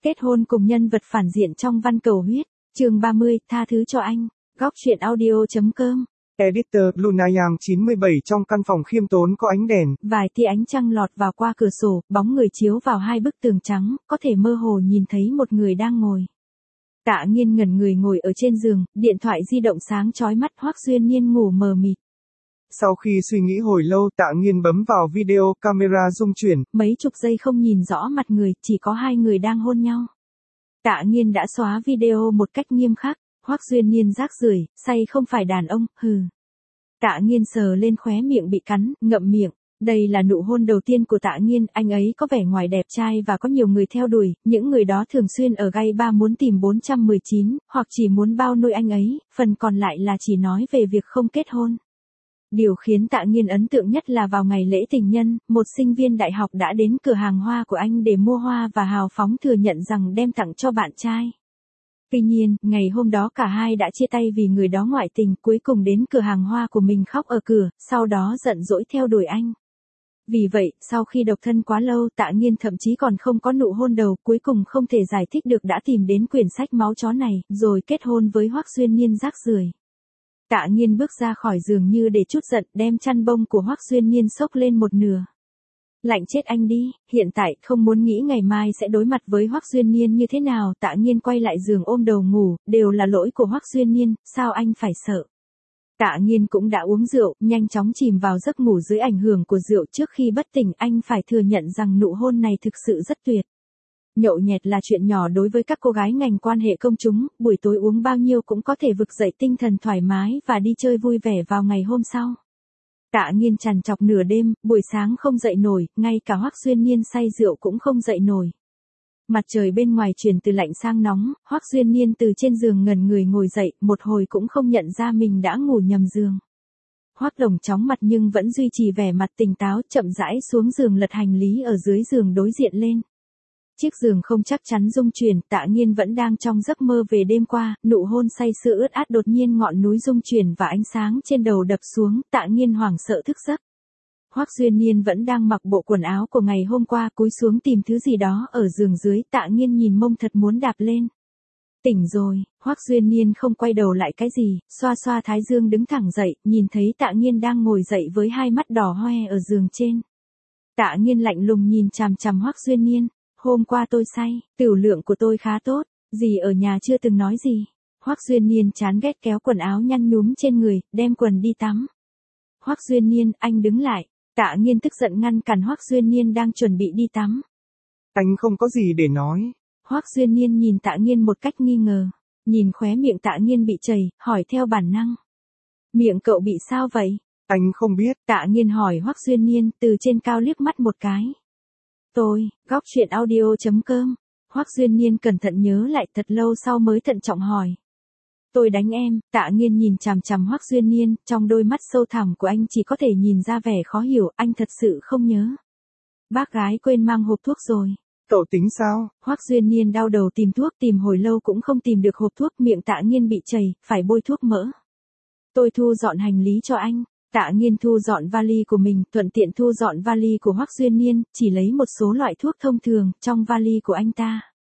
Kết hôn cùng nhân vật phản diện trong Văn Cầu Huyết, chương 30, tha thứ cho anh. Góc truyện audio.com. Editor Lunayang 97 trong căn phòng khiêm tốn có ánh đèn. Vài tia ánh trăng lọt vào qua cửa sổ, bóng người chiếu vào hai bức tường trắng, có thể mơ hồ nhìn thấy một người đang ngồi. Tạ Nghiên ngẩn người ngồi ở trên giường, điện thoại di động sáng chói mắt. Hoắc Duyên Nhiên ngủ mờ mịt. Sau khi suy nghĩ hồi lâu, Tạ Nghiên bấm vào video camera rung chuyển. Mấy chục giây không nhìn rõ mặt người, chỉ có hai người đang hôn nhau. Tạ Nghiên đã xóa video một cách nghiêm khắc. Hoắc Duyên Nhiên rác rưởi, say không phải đàn ông, hừ. Tạ Nghiên sờ lên khóe miệng bị cắn, ngậm miệng. Đây là nụ hôn đầu tiên của Tạ Nghiên, anh ấy có vẻ ngoài đẹp trai và có nhiều người theo đuổi, những người đó thường xuyên ở gay bar muốn tìm 419, hoặc chỉ muốn bao nuôi anh ấy, phần còn lại là chỉ nói về việc không kết hôn. Điều khiến Tạ Nghiên ấn tượng nhất là vào ngày lễ tình nhân, một sinh viên đại học đã đến cửa hàng hoa của anh để mua hoa và hào phóng thừa nhận rằng đem tặng cho bạn trai. Tuy nhiên, ngày hôm đó cả hai đã chia tay vì người đó ngoại tình, cuối cùng đến cửa hàng hoa của mình khóc ở cửa, sau đó giận dỗi theo đuổi anh. Vì vậy, sau khi độc thân quá lâu, Tạ Nghiên thậm chí còn không có nụ hôn đầu, cuối cùng không thể giải thích được đã tìm đến quyển sách máu chó này, rồi kết hôn với Hoắc Duyên Nhiên rác rưởi. Tạ Nghiên bước ra khỏi giường như để trút giận, đem chăn bông của Hoắc Duyên Nhiên xốc lên một nửa. Lạnh chết anh đi, hiện tại không muốn nghĩ ngày mai sẽ đối mặt với Hoắc Duyên Nhiên như thế nào. Tạ Nghiên quay lại giường ôm đầu ngủ, đều là lỗi của Hoắc Duyên Nhiên, sao anh phải sợ. Tạ Nghiên cũng đã uống rượu, nhanh chóng chìm vào giấc ngủ dưới ảnh hưởng của rượu. Trước khi bất tỉnh anh phải thừa nhận rằng nụ hôn này thực sự rất tuyệt. Nhậu nhẹt là chuyện nhỏ đối với các cô gái ngành quan hệ công chúng, buổi tối uống bao nhiêu cũng có thể vực dậy tinh thần thoải mái và đi chơi vui vẻ vào ngày hôm sau. Tạ Nghiên trằn trọc nửa đêm, buổi sáng không dậy nổi, ngay cả Hoắc Duyên Nhiên say rượu cũng không dậy nổi. Mặt trời bên ngoài chuyển từ lạnh sang nóng, Hoắc Duyên Nhiên từ trên giường ngẩn người ngồi dậy, một hồi cũng không nhận ra mình đã ngủ nhầm giường. Hoắc Đồng chóng mặt nhưng vẫn duy trì vẻ mặt tỉnh táo, chậm rãi xuống giường lật hành lý ở dưới giường đối diện lên. Chiếc giường không chắc chắn rung chuyển, Tạ Nghiên vẫn đang trong giấc mơ về đêm qua, nụ hôn say sưa ướt át đột nhiên ngọn núi rung chuyển và ánh sáng trên đầu đập xuống, Tạ Nghiên hoảng sợ thức giấc. Hoắc Duyên Nhiên vẫn đang mặc bộ quần áo của ngày hôm qua, cúi xuống tìm thứ gì đó ở giường dưới. Tạ Nghiên nhìn mông thật muốn đạp lên. Tỉnh rồi, Hoắc Duyên Nhiên không quay đầu lại cái gì, xoa xoa thái dương đứng thẳng dậy, nhìn thấy Tạ Nghiên đang ngồi dậy với hai mắt đỏ hoe ở giường trên. Tạ Nghiên lạnh lùng nhìn chằm chằm Hoắc Duyên Nhiên. Hôm qua tôi say, tửu lượng của tôi khá tốt, dì ở nhà chưa từng nói gì. Hoắc Duyên Nhiên chán ghét kéo quần áo nhăn nhúm trên người, đem quần đi tắm. Hoắc Duyên Nhiên, anh đứng lại. Tạ Nghiên tức giận ngăn cản Hoắc Duyên Nhiên đang chuẩn bị đi tắm. Anh không có gì để nói. Hoắc Duyên Nhiên nhìn Tạ Nghiên một cách nghi ngờ. Nhìn khóe miệng Tạ Nghiên bị chảy, hỏi theo bản năng. Miệng cậu bị sao vậy? Anh không biết. Tạ Nghiên hỏi Hoắc Duyên Nhiên, từ trên cao liếc mắt một cái. Tôi, góc truyện audio.com. Hoắc Duyên Nhiên cẩn thận nhớ lại thật lâu sau mới thận trọng hỏi. Tôi đánh em. Tạ Nghiên nhìn chằm chằm Hoắc Duyên Nhiên, trong đôi mắt sâu thẳm của anh chỉ có thể nhìn ra vẻ khó hiểu, anh thật sự không nhớ. Bác gái quên mang hộp thuốc rồi. Cậu tính sao? Hoắc Duyên Nhiên đau đầu tìm thuốc, tìm hồi lâu cũng không tìm được hộp thuốc, miệng Tạ Nghiên bị chảy, phải bôi thuốc mỡ. Tôi thu dọn hành lý cho anh. Tạ Nghiên thu dọn vali của mình, thuận tiện thu dọn vali của Hoắc Duyên Nhiên, chỉ lấy một số loại thuốc thông thường trong vali của anh ta.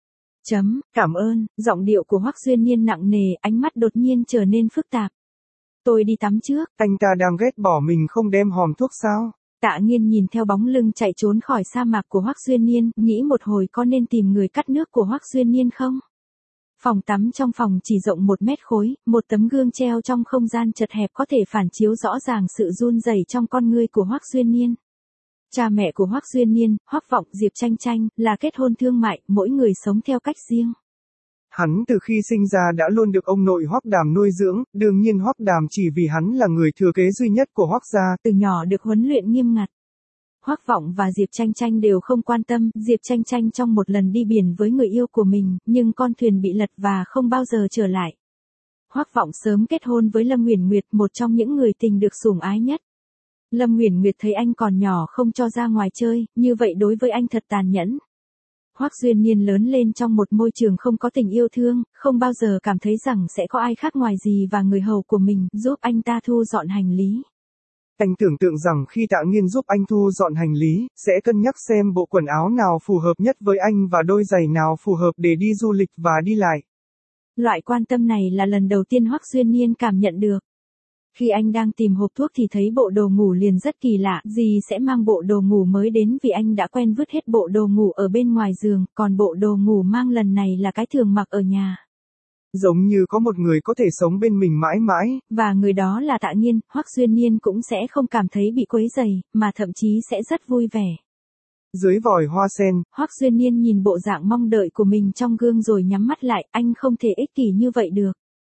Cảm ơn, giọng điệu của Hoắc Duyên Nhiên nặng nề, ánh mắt đột nhiên trở nên phức tạp. Tôi đi tắm trước. Anh ta đang ghét bỏ mình không đem hòm thuốc sao? Tạ Nghiên nhìn theo bóng lưng chạy trốn khỏi sa mạc của Hoắc Duyên Nhiên, nghĩ một hồi có nên tìm người cắt nước của Hoắc Duyên Nhiên không? Phòng tắm trong phòng chỉ rộng 1 mét khối, một tấm gương treo trong không gian chật hẹp có thể phản chiếu rõ ràng sự run rẩy trong con ngươi của Hoắc Duyên Nhiên. Cha mẹ của Hoắc Duyên Nhiên, Hoắc Vọng, Diệp Tranh Tranh, là kết hôn thương mại, mỗi người sống theo cách riêng. Hắn từ khi sinh ra đã luôn được ông nội Hoắc Đàm nuôi dưỡng, đương nhiên Hoắc Đàm chỉ vì hắn là người thừa kế duy nhất của Hoắc gia, từ nhỏ được huấn luyện nghiêm ngặt. Hoắc Vọng và Diệp Tranh Tranh đều không quan tâm. Diệp Tranh Tranh trong một lần đi biển với người yêu của mình, nhưng con thuyền bị lật và không bao giờ trở lại. Hoắc Vọng sớm kết hôn với Lâm Uyển Nguyệt, một trong những người tình được sủng ái nhất. Lâm Uyển Nguyệt thấy anh còn nhỏ không cho ra ngoài chơi, như vậy đối với anh thật tàn nhẫn. Hoắc Duyên Nhiên lớn lên trong một môi trường không có tình yêu thương, không bao giờ cảm thấy rằng sẽ có ai khác ngoài dì và người hầu của mình giúp anh ta thu dọn hành lý. Anh tưởng tượng rằng khi Tạ Nghiên giúp anh thu dọn hành lý, sẽ cân nhắc xem bộ quần áo nào phù hợp nhất với anh và đôi giày nào phù hợp để đi du lịch và đi lại. Loại quan tâm này là lần đầu tiên Hoắc Duyên Niên cảm nhận được. Khi anh đang tìm hộp thuốc thì thấy bộ đồ ngủ liền rất kỳ lạ, dì sẽ mang bộ đồ ngủ mới đến vì anh đã quen vứt hết bộ đồ ngủ ở bên ngoài giường, còn bộ đồ ngủ mang lần này là cái thường mặc ở nhà. Giống như có một người có thể sống bên mình mãi mãi. Và người đó là Tạ Nghiên, Hoắc Duyên Niên cũng sẽ không cảm thấy bị quấy rầy, mà thậm chí sẽ rất vui vẻ. Dưới vòi hoa sen, Hoắc Duyên Niên nhìn bộ dạng mong đợi của mình trong gương rồi nhắm mắt lại, anh không thể ích kỷ như vậy được.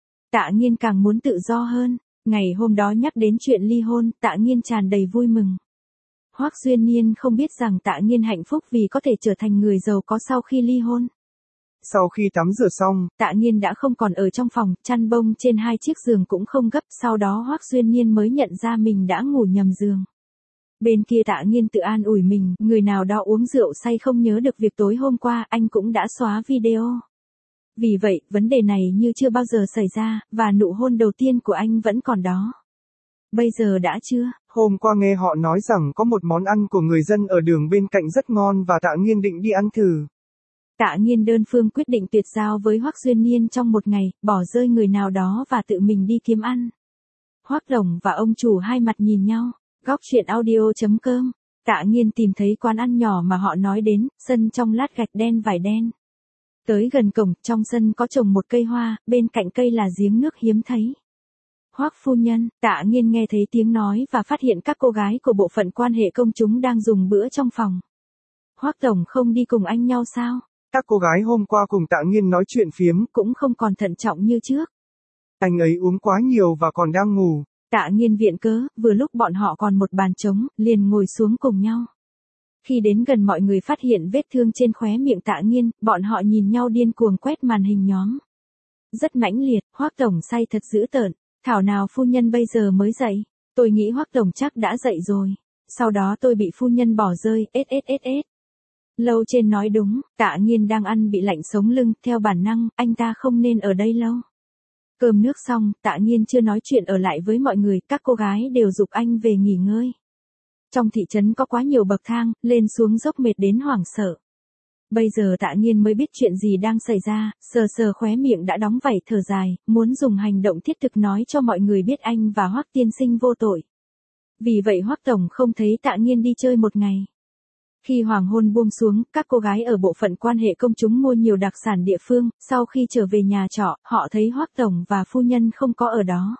Tạ Nghiên càng muốn tự do hơn. Ngày hôm đó nhắc đến chuyện ly hôn, Tạ Nghiên tràn đầy vui mừng. Hoắc Duyên Niên không biết rằng Tạ Nghiên hạnh phúc vì có thể trở thành người giàu có sau khi ly hôn. Sau khi tắm rửa xong, Tạ Nghiên đã không còn ở trong phòng, chăn bông trên hai chiếc giường cũng không gấp, sau đó Hoắc Duyên Niên mới nhận ra mình đã ngủ nhầm giường. Bên kia Tạ Nghiên tự an ủi mình, người nào đó uống rượu say không nhớ được việc tối hôm qua, anh cũng đã xóa video. Vì vậy, vấn đề này như chưa bao giờ xảy ra, và nụ hôn đầu tiên của anh vẫn còn đó. Bây giờ đã chưa? Hôm qua nghe họ nói rằng có một món ăn của người dân ở đường bên cạnh rất ngon và Tạ Nghiên định đi ăn thử. Tạ Nghiên đơn phương quyết định tuyệt giao với Hoắc Duyên Niên trong một ngày, bỏ rơi người nào đó và tự mình đi kiếm ăn. Hoắc Đồng và ông chủ hai mặt nhìn nhau. Góc truyện audio.com. Tạ Nghiên tìm thấy quán ăn nhỏ mà họ nói đến, sân trong lát gạch đen vải đen. Tới gần cổng, trong sân có trồng một cây hoa, bên cạnh cây là giếng nước hiếm thấy. Hoắc phu nhân, Tạ Nghiên nghe thấy tiếng nói và phát hiện các cô gái của bộ phận quan hệ công chúng đang dùng bữa trong phòng. Hoắc tổng không đi cùng anh nhau sao? Các cô gái hôm qua cùng Tạ Nghiên nói chuyện phiếm, cũng không còn thận trọng như trước. Anh ấy uống quá nhiều và còn đang ngủ. Tạ Nghiên viện cớ, vừa lúc bọn họ còn một bàn trống, liền ngồi xuống cùng nhau. Khi đến gần mọi người phát hiện vết thương trên khóe miệng Tạ Nghiên, bọn họ nhìn nhau điên cuồng quét màn hình nhóm. Rất mãnh liệt, Hoắc tổng say thật dữ tợn, thảo nào phu nhân bây giờ mới dậy, tôi nghĩ Hoắc tổng chắc đã dậy rồi. Sau đó tôi bị phu nhân bỏ rơi, ss. Lâu trên nói đúng, Tạ Nghiên đang ăn bị lạnh sống lưng, theo bản năng, anh ta không nên ở đây lâu. Cơm nước xong, Tạ Nghiên chưa nói chuyện ở lại với mọi người, các cô gái đều giục anh về nghỉ ngơi. Trong thị trấn có quá nhiều bậc thang, lên xuống dốc mệt đến hoảng sợ. Bây giờ Tạ Nghiên mới biết chuyện gì đang xảy ra, sờ sờ khóe miệng đã đóng vảy thở dài, muốn dùng hành động thiết thực nói cho mọi người biết anh và Hoắc tiên sinh vô tội. Vì vậy Hoắc tổng không thấy Tạ Nghiên đi chơi một ngày. Khi hoàng hôn buông xuống, các cô gái ở bộ phận quan hệ công chúng mua nhiều đặc sản địa phương, sau khi trở về nhà trọ, họ thấy Hoắc tổng và phu nhân không có ở đó.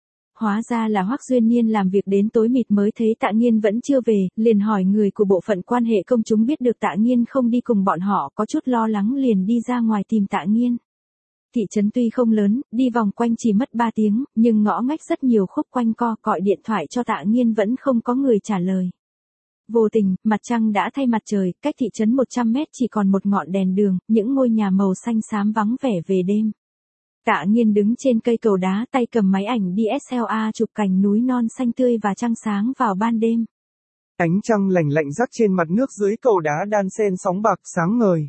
Hóa ra là Hoắc Duyên Niên làm việc đến tối mịt mới thấy Tạ Nghiên vẫn chưa về, liền hỏi người của bộ phận quan hệ công chúng biết được Tạ Nghiên không đi cùng bọn họ, có chút lo lắng liền đi ra ngoài tìm Tạ Nghiên. Thị trấn tuy không lớn, đi vòng quanh chỉ mất 3 tiếng, nhưng ngõ ngách rất nhiều khúc quanh co, gọi điện thoại cho Tạ Nghiên vẫn không có người trả lời. Vô tình, mặt trăng đã thay mặt trời, cách thị trấn 100 mét chỉ còn một ngọn đèn đường, những ngôi nhà màu xanh xám vắng vẻ về đêm. Tạ Nghiên đứng trên cây cầu đá, tay cầm máy ảnh DSLR chụp cảnh núi non xanh tươi và trăng sáng vào ban đêm. Ánh trăng lạnh lạnh rắc trên mặt nước dưới cầu đá đan xen sóng bạc sáng ngời.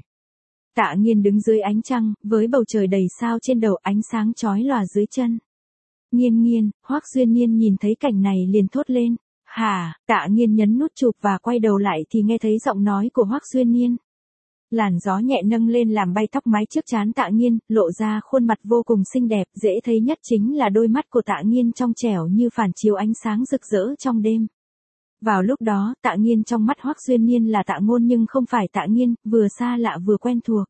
Tạ Nghiên đứng dưới ánh trăng, với bầu trời đầy sao trên đầu, ánh sáng chói lòa dưới chân. Nghiên, Hoắc Duyên Niên nhìn thấy cảnh này liền thốt lên. Hả, Tạ Nghiên nhấn nút chụp và quay đầu lại thì nghe thấy giọng nói của Hoắc Duyên Niên. Làn gió nhẹ nâng lên làm bay tóc mái trước trán Tạ Nghiên, lộ ra khuôn mặt vô cùng xinh đẹp, dễ thấy nhất chính là đôi mắt của Tạ Nghiên trong trẻo như phản chiếu ánh sáng rực rỡ trong đêm. Vào lúc đó, Tạ Nghiên trong mắt Hoắc Duyên Niên là Tạ Ngôn nhưng không phải Tạ Nghiên, vừa xa lạ vừa quen thuộc.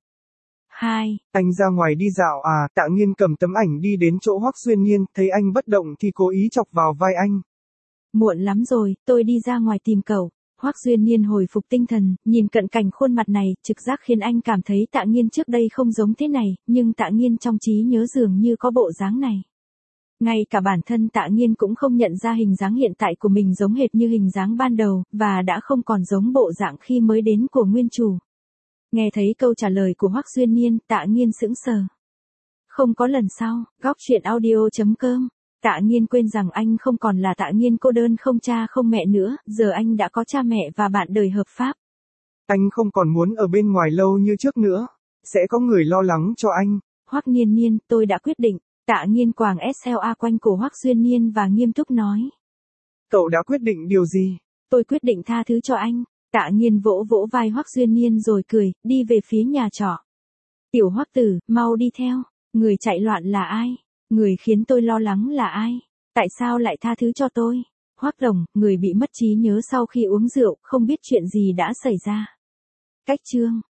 2. Anh ra ngoài đi dạo à? Tạ Nghiên cầm tấm ảnh đi đến chỗ Hoắc Duyên Niên, thấy anh bất động thì cố ý chọc vào vai anh. Muộn lắm rồi, tôi đi ra ngoài tìm cậu. Hoắc Duyên Niên hồi phục tinh thần, nhìn cận cảnh khuôn mặt này, trực giác khiến anh cảm thấy Tạ Nghiên trước đây không giống thế này, nhưng Tạ Nghiên trong trí nhớ dường như có bộ dáng này. Ngay cả bản thân Tạ Nghiên cũng không nhận ra hình dáng hiện tại của mình giống hệt như hình dáng ban đầu, và đã không còn giống bộ dạng khi mới đến của nguyên chủ. Nghe thấy câu trả lời của Hoắc Duyên Niên, Tạ Nghiên sững sờ. Không có lần sau, góc truyện audio.com. Tạ Nghiên quên rằng anh không còn là Tạ Nghiên cô đơn không cha không mẹ nữa, giờ anh đã có cha mẹ và bạn đời hợp pháp. Anh không còn muốn ở bên ngoài lâu như trước nữa. Sẽ có người lo lắng cho anh. Hoắc Niên, tôi đã quyết định. Tạ Nghiên quàng SLA quanh cổ Hoắc Duyên Niên và nghiêm túc nói. Cậu đã quyết định điều gì? Tôi quyết định tha thứ cho anh. Tạ Nghiên vỗ vỗ vai Hoắc Duyên Nhiên rồi cười, đi về phía nhà trọ. Tiểu Hoắc tử, mau đi theo. Người chạy loạn là ai? Người khiến tôi lo lắng là ai? Tại sao lại tha thứ cho tôi? Hoắc Đồng, người bị mất trí nhớ sau khi uống rượu, không biết chuyện gì đã xảy ra. Cách chương